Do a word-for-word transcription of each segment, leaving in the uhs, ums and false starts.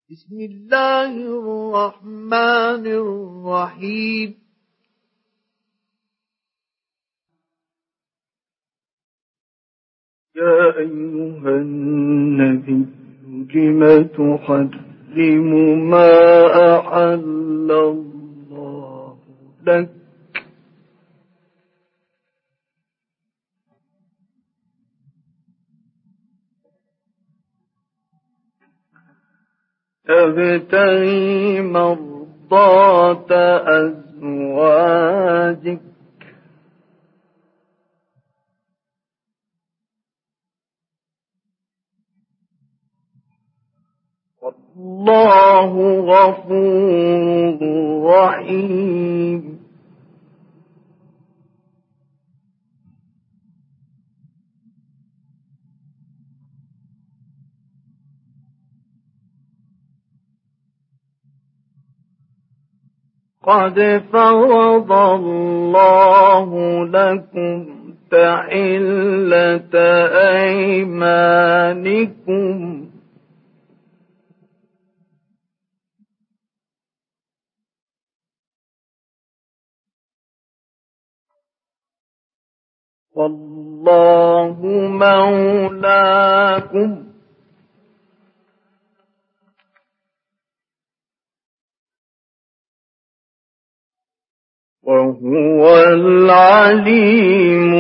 بسم الله الرحمن الرحيم. يا أيها النبي لم تحرم ما أحل الله لك تبتغي مرضات أزواجك والله غفور رحيم. قد فرض الله لكم تحلة أيمانكم والله مولاكم وهو العليم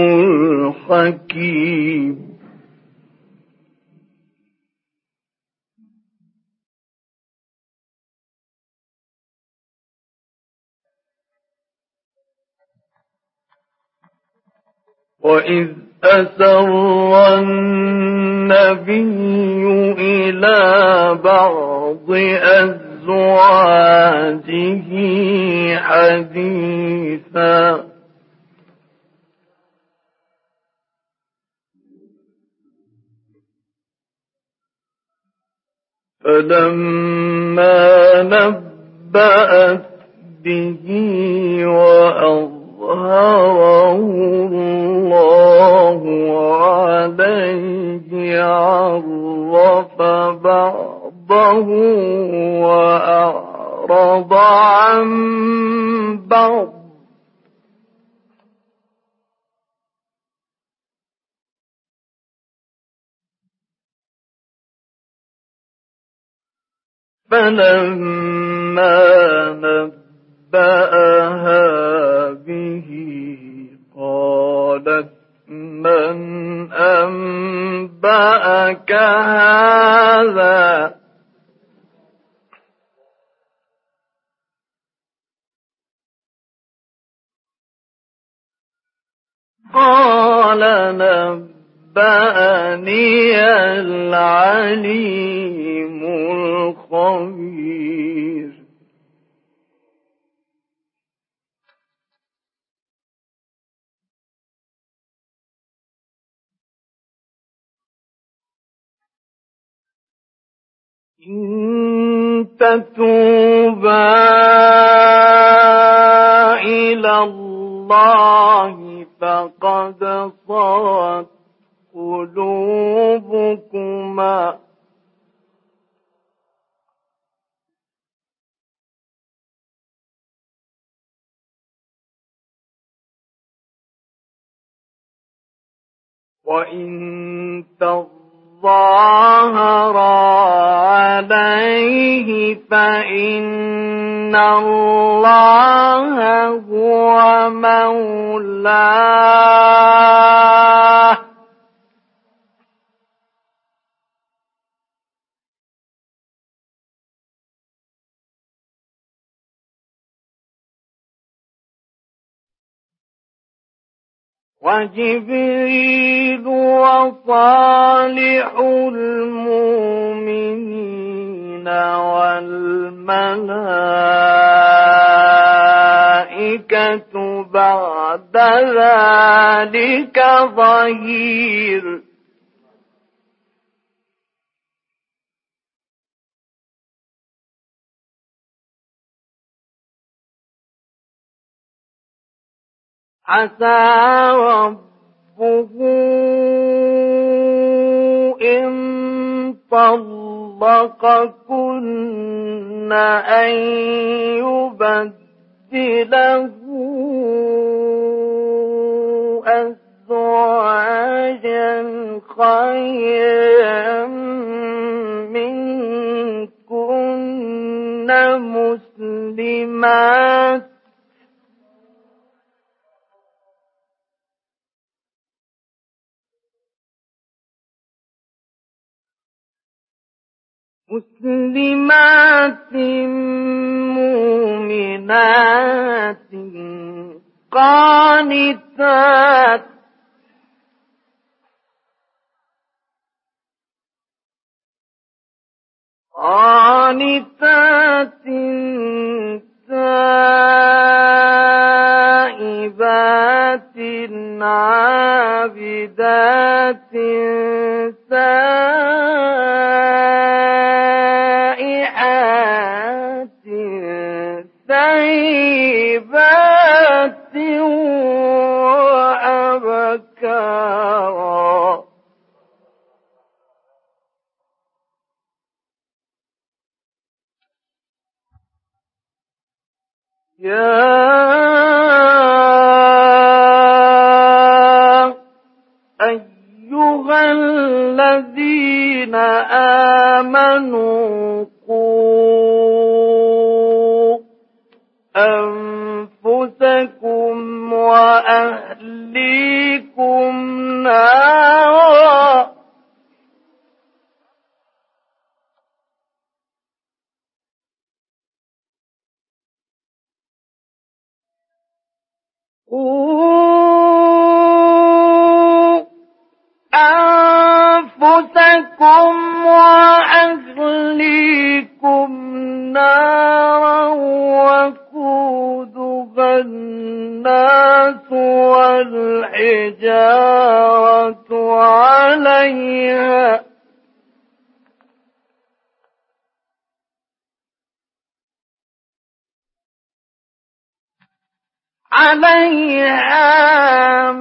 الحكيم. وإذ أسر النبي إلى بعض أزواجه حديثا فلما نبأت به وأظهره الله عليه عرف بعضه وأعرض عن بعض فلما نبأها به قالت من أنبأك هذا قال نبأني العليم الخبير. إن تتوبا إلى الله فقد صغت قلوبكما وإن تظاهرا عليه فإن الله هو مولاه وجبريل وصالح المؤمنين والملائكة بعد ذلك ظهير. عسى ربه إن طلقها طلقكن أن يبدله أزواجا خيرا منكن مسلمات مسلمات مؤمنات قانتات قانتات تائبات عابدات سائحات ثيبات وأبكارا يا أيها الذين آمنوا قوا أنفسكم وأهليكم نارا قوا أنفسكم وأهليكم نارا وقودها الناس والحجارة عليها عليها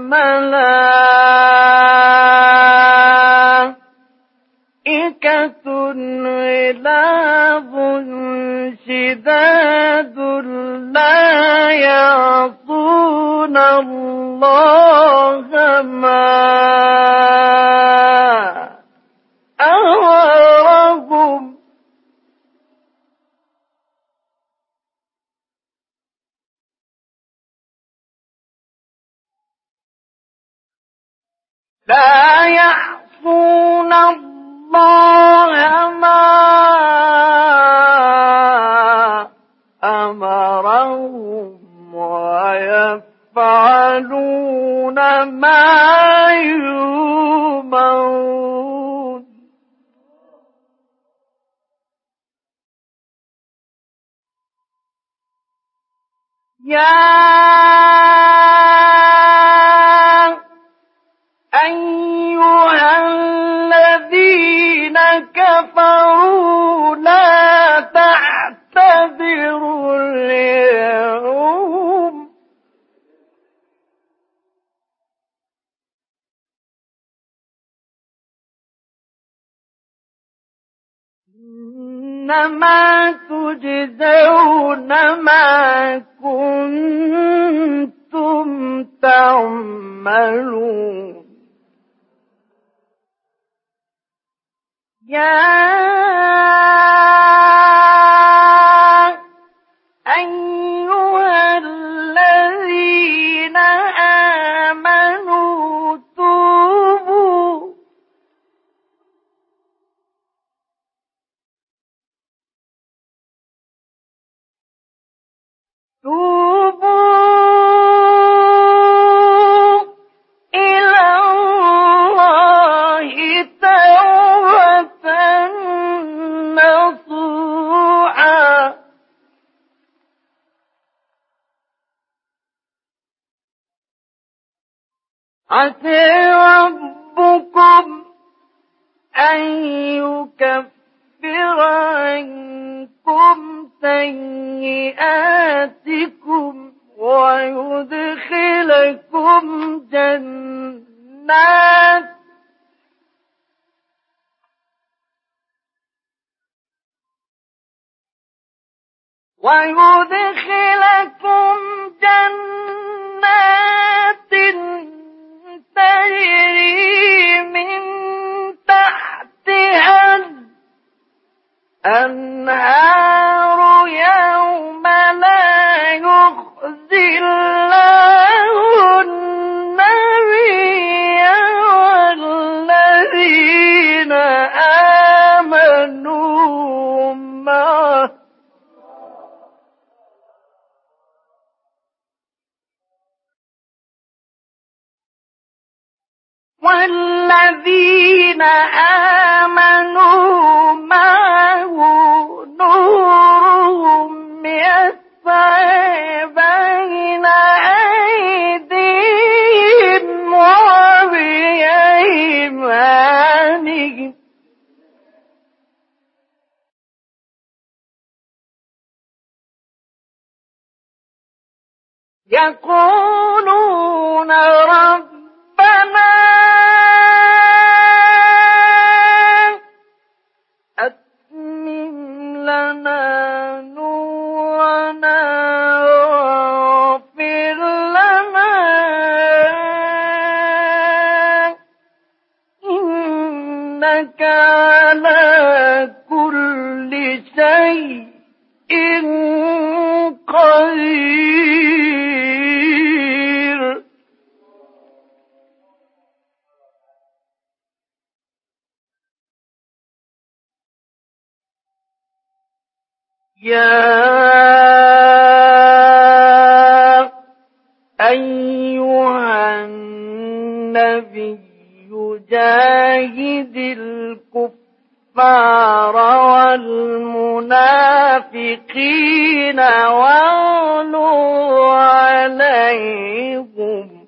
ملائكة غلاظ شداد لا يعصون الله ما أمرهم لا يعصون الله ما أمرهم ويفعلون ما يؤمرون يا أيها الذين كفروا لا تعتذروا اليوم إنما تجزون ما كنتم تعملون يا أيها الذين آمنوا توبوا توبوا إلى الله توبة نصوحا عسى ربكم أن يكفر عنكم سيئاتكم ويدخلكم جنات ويدخلكم جنات تجري من تحتها الأنهار يوم لا يخزي الله النبي والذين آمنوا معه والذين آمنوا معه نورهم يسعى بين أيديهم وبأيمانهم يقولون ربنا أتمم لنا نورنا واغفر لنا إنك على كل شيء قدير. يا أيها النبي جاهد الكفار والمنافقين واغلظ عليهم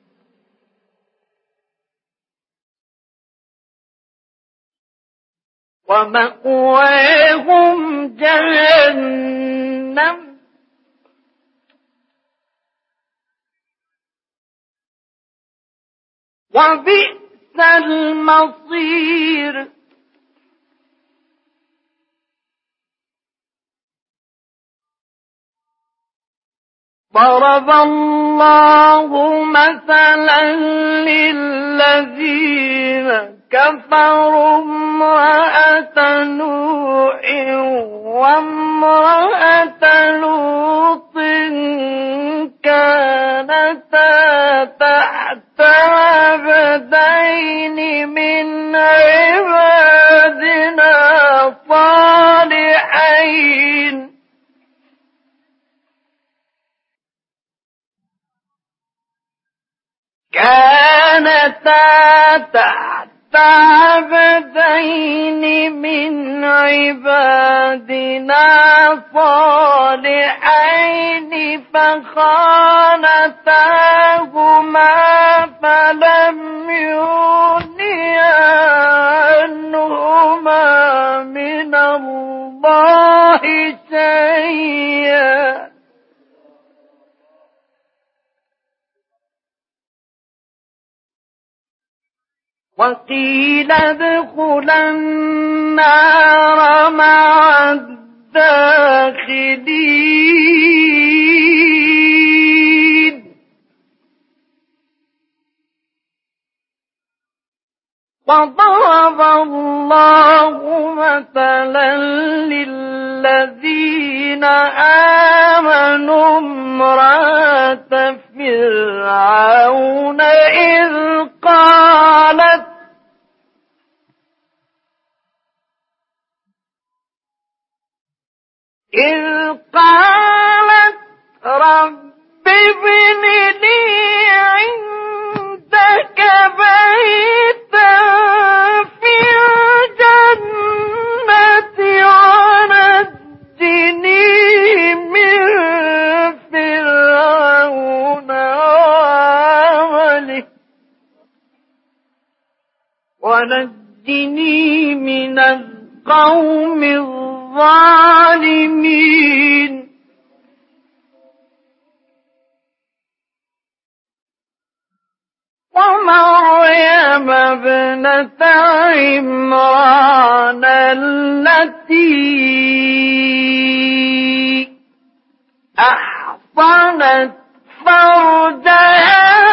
ومأواهم جهنم وبئس المصير. ضرب الله مثلا للذين كفروا امرأة نوح وامرأة لوط كانتا تحت عبدين من عبادنا صالحين كانتا تحت عبدين من عبادنا صالحين فخانتاهما فلم يغنيا عنهما من الله شيئا وقيل ادخلا النار مع الداخلين. وضرب الله مثلا للذين آمنوا امرأة فرعون إذ قالت إذ قالت رب ابن لي عندك بيتا في الجنة ونجني من فرعون وعمله ونجني من القوم الظالمين. ومريم ابنة عمران التي أحصنت فرجها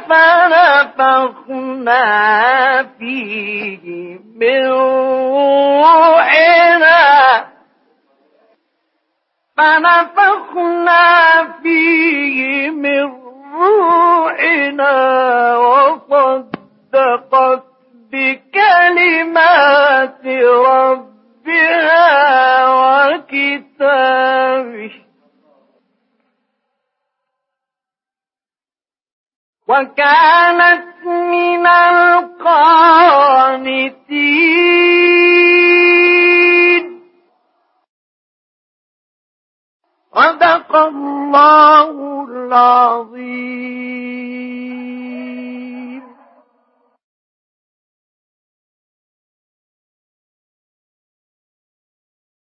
فنفخنا فيه من روحنا فنفخنا فيه من روحنا وصدقت بكلمات ربها وكتابه وكانت من القانتين. صدق الله